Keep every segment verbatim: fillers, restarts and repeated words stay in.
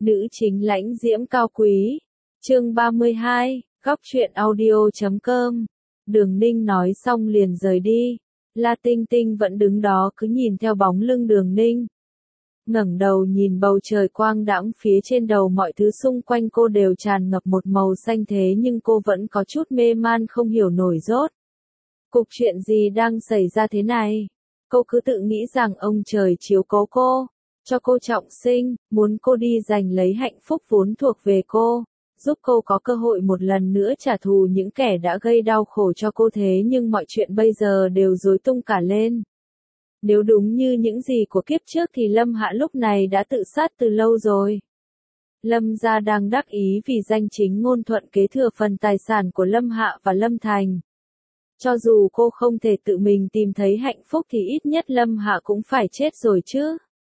Nữ chính lãnh diễm cao quý. Chương ba mươi hai, góc truyện audio.com. Đường Ninh nói xong liền rời đi. La Tinh Tinh vẫn đứng đó cứ nhìn theo bóng lưng Đường Ninh. Ngẩng đầu nhìn bầu trời quang đãng phía trên đầu, mọi thứ xung quanh cô đều tràn ngập một màu xanh, thế nhưng cô vẫn có chút mê man không hiểu nổi rốt. Cục chuyện gì đang xảy ra thế này? Cô cứ tự nghĩ rằng ông trời chiếu cố cô, cho cô trọng sinh, muốn cô đi giành lấy hạnh phúc vốn thuộc về cô, giúp cô có cơ hội một lần nữa trả thù những kẻ đã gây đau khổ cho cô, thế nhưng mọi chuyện bây giờ đều rối tung cả lên. Nếu đúng như những gì của kiếp trước thì Lâm Hạ lúc này đã tự sát từ lâu rồi. Lâm gia đang đắc ý vì danh chính ngôn thuận kế thừa phần tài sản của Lâm Hạ và Lâm Thành. Cho dù cô không thể tự mình tìm thấy hạnh phúc thì ít nhất Lâm Hạ cũng phải chết rồi chứ.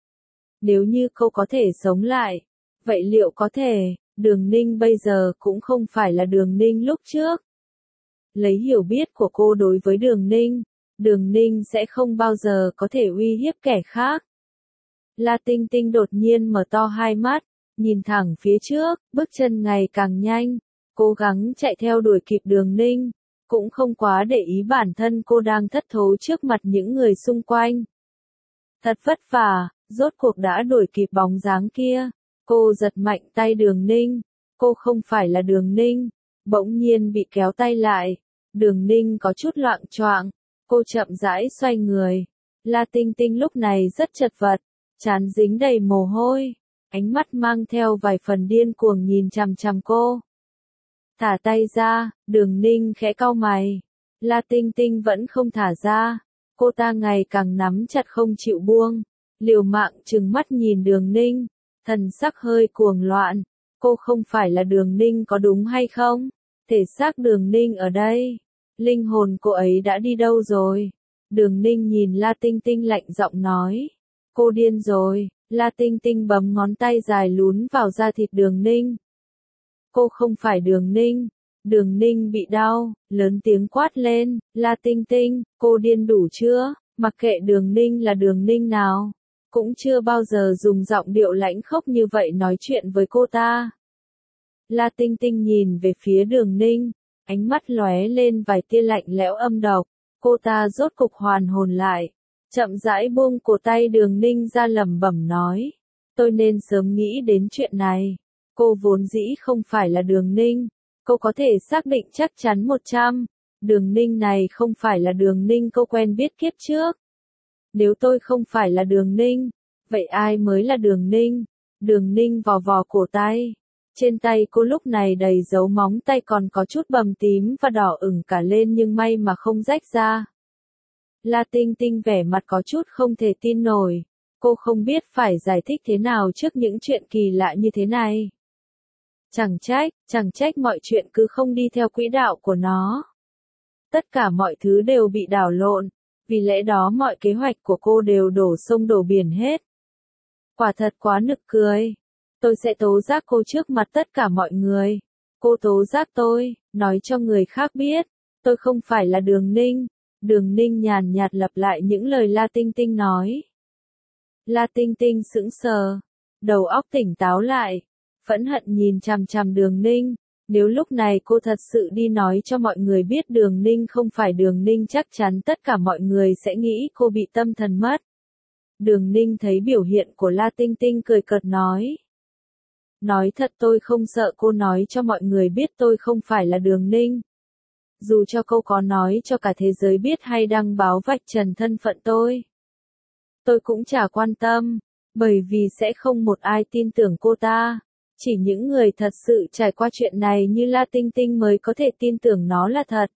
Nếu như cô có thể sống lại, vậy liệu có thể, Đường Ninh bây giờ cũng không phải là Đường Ninh lúc trước. Lấy hiểu biết của cô đối với Đường Ninh, Đường Ninh sẽ không bao giờ có thể uy hiếp kẻ khác. La Tinh Tinh đột nhiên mở to hai mắt, nhìn thẳng phía trước, bước chân ngày càng nhanh, cố gắng chạy theo đuổi kịp Đường Ninh, cũng không quá để ý bản thân cô đang thất thố trước mặt những người xung quanh. Thật vất vả, rốt cuộc đã đuổi kịp bóng dáng kia. Cô giật mạnh tay Đường Ninh, cô không phải là Đường Ninh, bỗng nhiên bị kéo tay lại. Đường Ninh có chút loạng choạng, cô chậm rãi xoay người. La Tinh Tinh lúc này rất chật vật, trán dính đầy mồ hôi, ánh mắt mang theo vài phần điên cuồng nhìn chằm chằm cô. Thả tay ra, Đường Ninh khẽ cau mày. La Tinh Tinh vẫn không thả ra, cô ta ngày càng nắm chặt không chịu buông, liều mạng trừng mắt nhìn Đường Ninh, thần sắc hơi cuồng loạn. Cô không phải là Đường Ninh có đúng hay không? Thể xác Đường Ninh ở đây, linh hồn cô ấy đã đi đâu rồi? Đường Ninh nhìn La Tinh Tinh lạnh giọng nói. Cô điên rồi. La Tinh Tinh bấm ngón tay dài lún vào da thịt Đường Ninh. Cô không phải Đường Ninh. Đường Ninh bị đau, lớn tiếng quát lên. La Tinh Tinh, cô điên đủ chưa? Mặc kệ Đường Ninh là Đường Ninh nào, cũng chưa bao giờ dùng giọng điệu lãnh khốc như vậy nói chuyện với cô ta. La Tinh Tinh nhìn về phía Đường Ninh, ánh mắt lóe lên vài tia lạnh lẽo âm độc. Cô ta rốt cục hoàn hồn lại, chậm rãi buông cổ tay Đường Ninh ra, lẩm bẩm nói. Tôi nên sớm nghĩ đến chuyện này. Cô vốn dĩ không phải là Đường Ninh. Cô có thể xác định chắc chắn một trăm. Đường Ninh này không phải là Đường Ninh cô quen biết kiếp trước. Nếu tôi không phải là Đường Ninh, vậy ai mới là Đường Ninh? Đường Ninh vò vò cổ tay. Trên tay cô lúc này đầy dấu móng tay, còn có chút bầm tím và đỏ ửng cả lên, nhưng may mà không rách ra. La Tinh Tinh vẻ mặt có chút không thể tin nổi. Cô không biết phải giải thích thế nào trước những chuyện kỳ lạ như thế này. Chẳng trách, chẳng trách mọi chuyện cứ không đi theo quỹ đạo của nó. Tất cả mọi thứ đều bị đảo lộn, vì lẽ đó mọi kế hoạch của cô đều đổ sông đổ biển hết. Quả thật quá nực cười. Tôi sẽ tố giác cô trước mặt tất cả mọi người. Cô tố giác tôi, nói cho người khác biết, tôi không phải là Đường Ninh. Đường Ninh nhàn nhạt lặp lại những lời La Tinh Tinh nói. La Tinh Tinh sững sờ, đầu óc tỉnh táo lại, phẫn hận nhìn chằm chằm Đường Ninh. Nếu lúc này cô thật sự đi nói cho mọi người biết Đường Ninh không phải Đường Ninh, chắc chắn tất cả mọi người sẽ nghĩ cô bị tâm thần mất. Đường Ninh thấy biểu hiện của La Tinh Tinh, cười cợt nói. Nói thật, tôi không sợ cô nói cho mọi người biết tôi không phải là Đường Ninh. Dù cho cô có nói cho cả thế giới biết hay đăng báo vạch trần thân phận tôi, tôi cũng chả quan tâm, bởi vì sẽ không một ai tin tưởng cô ta. Chỉ những người thật sự trải qua chuyện này như La Tinh Tinh mới có thể tin tưởng nó là thật.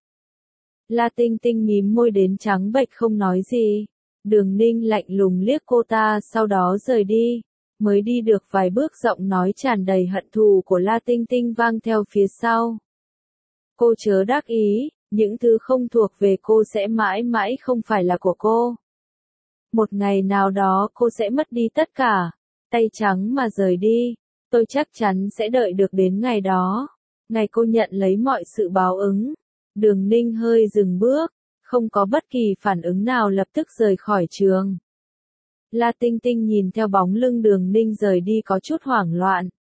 La Tinh Tinh mím môi đến trắng bệch không nói gì. Đường Ninh lạnh lùng liếc cô ta, sau đó rời đi. Mới đi được vài bước, giọng nói tràn đầy hận thù của La Tinh Tinh vang theo phía sau. Cô chớ đắc ý, những thứ không thuộc về cô sẽ mãi mãi không phải là của cô. Một ngày nào đó cô sẽ mất đi tất cả, tay trắng mà rời đi. Tôi chắc chắn sẽ đợi được đến ngày đó, ngày cô nhận lấy mọi sự báo ứng. Đường Ninh hơi dừng bước, không có bất kỳ phản ứng nào, lập tức rời khỏi trường. La Tinh Tinh nhìn theo bóng lưng Đường Ninh rời đi có chút hoảng loạn.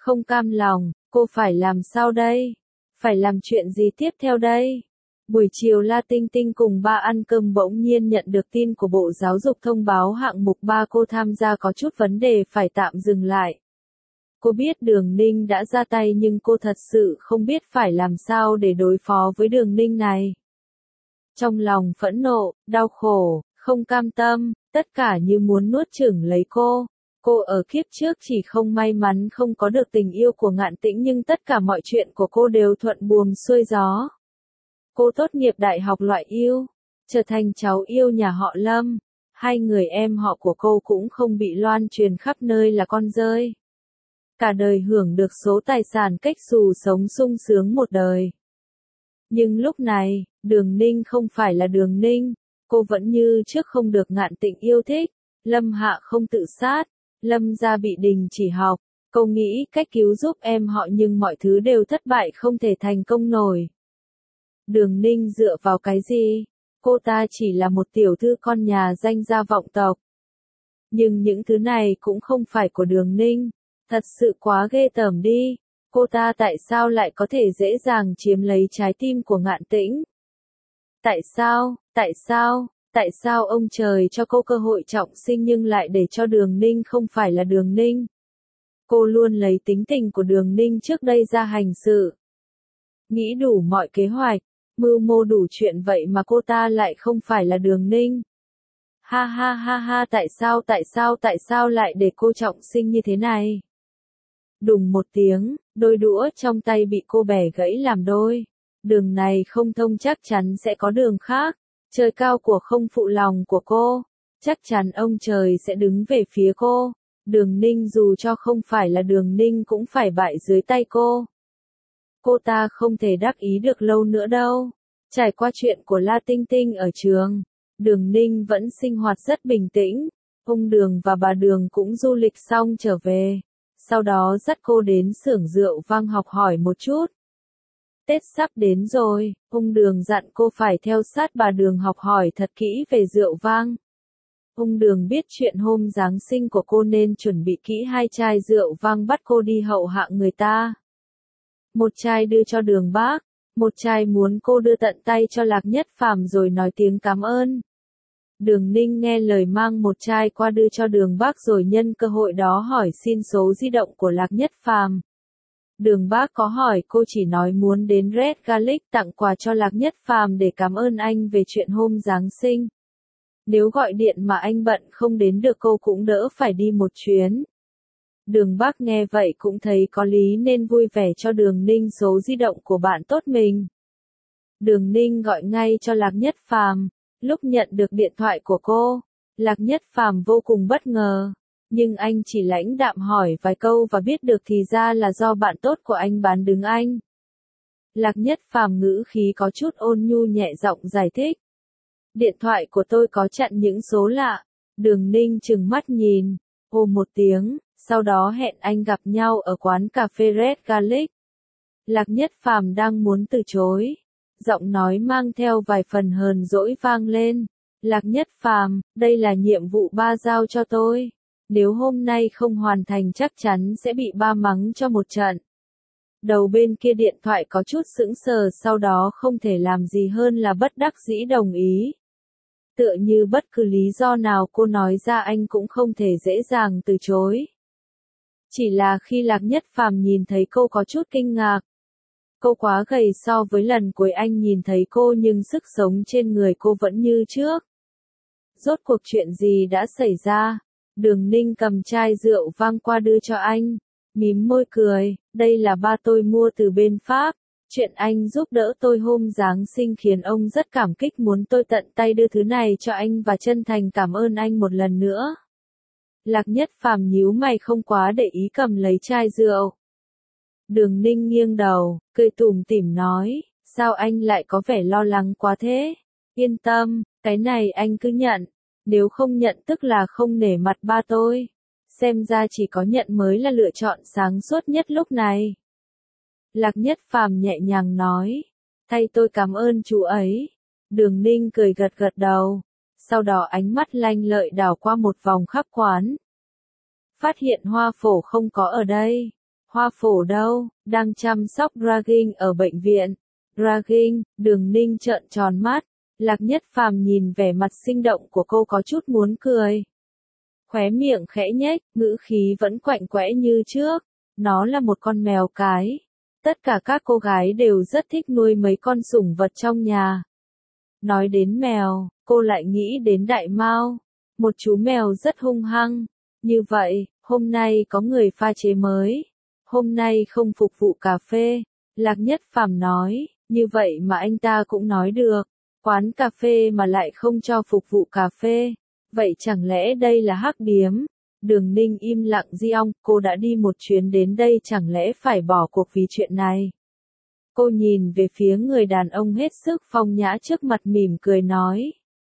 Không cam lòng, cô phải làm sao đây? Phải làm chuyện gì tiếp theo đây? Buổi chiều La Tinh Tinh cùng ba ăn cơm bỗng nhiên nhận được tin của Bộ Giáo dục thông báo hạng mục ba cô tham gia có chút vấn đề phải tạm dừng lại. Cô biết Đường Ninh đã ra tay nhưng cô thật sự không biết phải làm sao để đối phó với Đường Ninh này. Trong lòng phẫn nộ, đau khổ, không cam tâm, tất cả như muốn nuốt chửng lấy cô. Cô ở kiếp trước chỉ không may mắn không có được tình yêu của Ngạn Tĩnh nhưng tất cả mọi chuyện của cô đều thuận buồm xuôi gió. Cô tốt nghiệp đại học loại yêu, trở thành cháu yêu nhà họ Lâm. Hai người em họ của cô cũng không bị loan truyền khắp nơi là con rơi. Cả đời hưởng được số tài sản cách xù sống sung sướng một đời. Nhưng lúc này, Đường Ninh không phải là Đường Ninh, cô vẫn như trước không được Ngạn Tĩnh yêu thích. Lâm Hạ không tự sát, Lâm gia bị đình chỉ học, cô nghĩ cách cứu giúp em họ nhưng mọi thứ đều thất bại không thể thành công nổi. Đường Ninh dựa vào cái gì? Cô ta chỉ là một tiểu thư con nhà danh gia vọng tộc. Nhưng những thứ này cũng không phải của Đường Ninh. Thật sự quá ghê tởm đi. Cô ta tại sao lại có thể dễ dàng chiếm lấy trái tim của Ngạn Tĩnh? Tại sao, tại sao, tại sao ông trời cho cô cơ hội trọng sinh nhưng lại để cho Đường Ninh không phải là Đường Ninh? Cô luôn lấy tính tình của Đường Ninh trước đây ra hành sự. Nghĩ đủ mọi kế hoạch, mưu mô đủ chuyện vậy mà cô ta lại không phải là Đường Ninh. Ha ha ha ha, tại sao tại sao tại sao lại để cô trọng sinh như thế này? Đùng một tiếng, đôi đũa trong tay bị cô bẻ gãy làm đôi. Đường này không thông chắc chắn sẽ có đường khác. Trời cao của không phụ lòng của cô. Chắc chắn ông trời sẽ đứng về phía cô. Đường Ninh dù cho không phải là Đường Ninh cũng phải bại dưới tay cô. Cô ta không thể đắc ý được lâu nữa đâu. Trải qua chuyện của La Tinh Tinh ở trường, Đường Ninh vẫn sinh hoạt rất bình tĩnh. Ông Đường và bà Đường cũng du lịch xong trở về. Sau đó dắt cô đến xưởng rượu vang học hỏi một chút. Tết sắp đến rồi, ông Đường dặn cô phải theo sát bà Đường học hỏi thật kỹ về rượu vang. Ông Đường biết chuyện hôm Giáng sinh của cô nên chuẩn bị kỹ hai chai rượu vang bắt cô đi hậu hạng người ta. Một chai đưa cho Đường Bác, một chai muốn cô đưa tận tay cho Lạc Nhất Phàm rồi nói tiếng cảm ơn. Đường Ninh nghe lời mang một chai qua đưa cho Đường Bác rồi nhân cơ hội đó hỏi xin số di động của Lạc Nhất Phàm. Đường Bác có hỏi cô chỉ nói muốn đến Red Garlic tặng quà cho Lạc Nhất Phàm để cảm ơn anh về chuyện hôm Giáng sinh. Nếu gọi điện mà anh bận không đến được cô cũng đỡ phải đi một chuyến. Đường Bác nghe vậy cũng thấy có lý nên vui vẻ cho Đường Ninh số di động của bạn tốt mình. Đường Ninh gọi ngay cho Lạc Nhất Phàm. Lúc nhận được điện thoại của cô, Lạc Nhất Phàm vô cùng bất ngờ, nhưng anh chỉ lãnh đạm hỏi vài câu và biết được thì ra là do bạn tốt của anh bán đứng anh. Lạc Nhất Phàm ngữ khí có chút ôn nhu nhẹ giọng giải thích. Điện thoại của tôi có chặn những số lạ. Đường Ninh trừng mắt nhìn, ồ một tiếng, sau đó hẹn anh gặp nhau ở quán cà phê Red Garlic. Lạc Nhất Phàm đang muốn từ chối. Giọng nói mang theo vài phần hờn dỗi vang lên. Lạc Nhất Phàm, đây là nhiệm vụ ba giao cho tôi. Nếu hôm nay không hoàn thành chắc chắn sẽ bị ba mắng cho một trận. Đầu bên kia điện thoại có chút sững sờ sau đó không thể làm gì hơn là bất đắc dĩ đồng ý. Tựa như bất cứ lý do nào cô nói ra anh cũng không thể dễ dàng từ chối. Chỉ là khi Lạc Nhất Phàm nhìn thấy cô có chút kinh ngạc. Cô quá gầy so với lần cuối anh nhìn thấy cô nhưng sức sống trên người cô vẫn như trước. Rốt cuộc chuyện gì đã xảy ra? Đường Ninh cầm chai rượu vang qua đưa cho anh. Mím môi cười, đây là ba tôi mua từ bên Pháp. Chuyện anh giúp đỡ tôi hôm Giáng sinh khiến ông rất cảm kích muốn tôi tận tay đưa thứ này cho anh và chân thành cảm ơn anh một lần nữa. Lạc Nhất Phàm nhíu mày không quá để ý cầm lấy chai rượu. Đường Ninh nghiêng đầu, cười tủm tỉm nói, sao anh lại có vẻ lo lắng quá thế? Yên tâm, cái này anh cứ nhận, nếu không nhận tức là không nể mặt ba tôi. Xem ra chỉ có nhận mới là lựa chọn sáng suốt nhất lúc này. Lạc Nhất Phàm nhẹ nhàng nói, thay tôi cảm ơn chú ấy. Đường Ninh cười gật gật đầu, sau đó ánh mắt lanh lợi đảo qua một vòng khắp quán. Phát hiện Hoa Phổ không có ở đây. Hoa Phổ đâu, đang chăm sóc Dragging ở bệnh viện. Dragging, Đường Ninh trợn tròn mắt, Lạc Nhất Phàm nhìn vẻ mặt sinh động của cô có chút muốn cười. Khóe miệng khẽ nhếch, ngữ khí vẫn quạnh quẽ như trước, nó là một con mèo cái. Tất cả các cô gái đều rất thích nuôi mấy con sủng vật trong nhà. Nói đến mèo, cô lại nghĩ đến Đại Mao, một chú mèo rất hung hăng. Như vậy, hôm nay có người pha chế mới. Hôm nay không phục vụ cà phê, Lạc Nhất Phàm nói, như vậy mà anh ta cũng nói được. Quán cà phê mà lại không cho phục vụ cà phê. Vậy chẳng lẽ đây là hắc điếm? Đường Ninh im lặng di ong, cô đã đi một chuyến đến đây chẳng lẽ phải bỏ cuộc vì chuyện này? Cô nhìn về phía người đàn ông hết sức phong nhã trước mặt mỉm cười nói.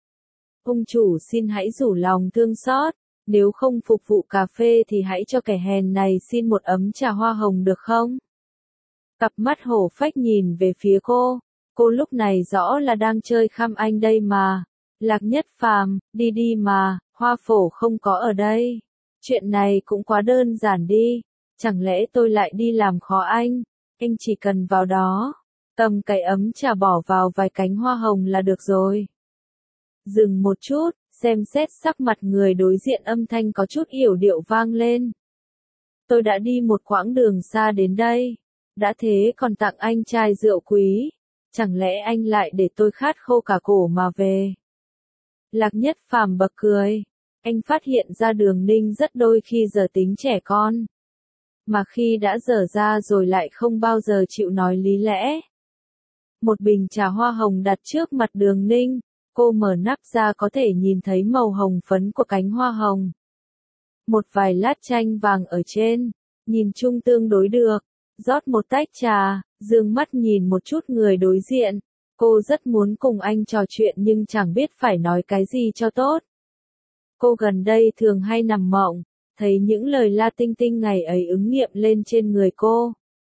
Ông chủ xin hãy rủ lòng thương xót, nếu không phục vụ cà phê thì hãy cho kẻ hèn này xin một ấm trà hoa hồng được không? Cặp mắt hổ phách nhìn về phía cô, cô lúc này rõ là đang chơi khăm anh đây mà. Lạc Nhất Phàm, đi đi mà, Hoa Phổ không có ở đây. Chuyện này cũng quá đơn giản đi, chẳng lẽ tôi lại đi làm khó anh? Anh chỉ cần vào đó, cầm cái ấm trà bỏ vào vài cánh hoa hồng là được rồi. Dừng một chút, xem xét sắc mặt người đối diện, âm thanh có chút yểu điệu vang lên. Tôi đã đi một quãng đường xa đến đây, đã thế còn tặng anh chai rượu quý, chẳng lẽ anh lại để tôi khát khô cả cổ mà về? Lạc Nhất Phàm bật cười, anh phát hiện ra Đường Ninh rất đôi khi giờ tính trẻ con. Mà khi đã dở ra rồi lại không bao giờ chịu nói lý lẽ. Một bình trà hoa hồng đặt trước mặt Đường Ninh, cô mở nắp ra có thể nhìn thấy màu hồng phấn của cánh hoa hồng. Một vài lát chanh vàng ở trên, nhìn chung tương đối được, rót một tách trà, dương mắt nhìn một chút người đối diện. Cô rất muốn cùng anh trò chuyện nhưng chẳng biết phải nói cái gì cho tốt. Cô gần đây thường hay nằm mộng, thấy những lời La Tinh Tinh ngày ấy ứng nghiệm lên trên người cô.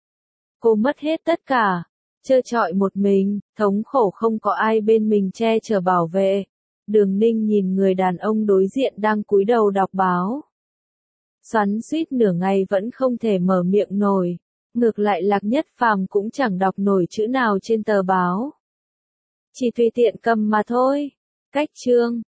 Cô mất hết tất cả, trơ trọi một mình, thống khổ không có ai bên mình che chở bảo vệ. Đường Ninh nhìn người đàn ông đối diện đang cúi đầu đọc báo. Xoắn xuýt nửa ngày vẫn không thể mở miệng nổi, ngược lại Lạc Nhất Phàm cũng chẳng đọc nổi chữ nào trên tờ báo. Chỉ tùy tiện cầm mà thôi. Cách chương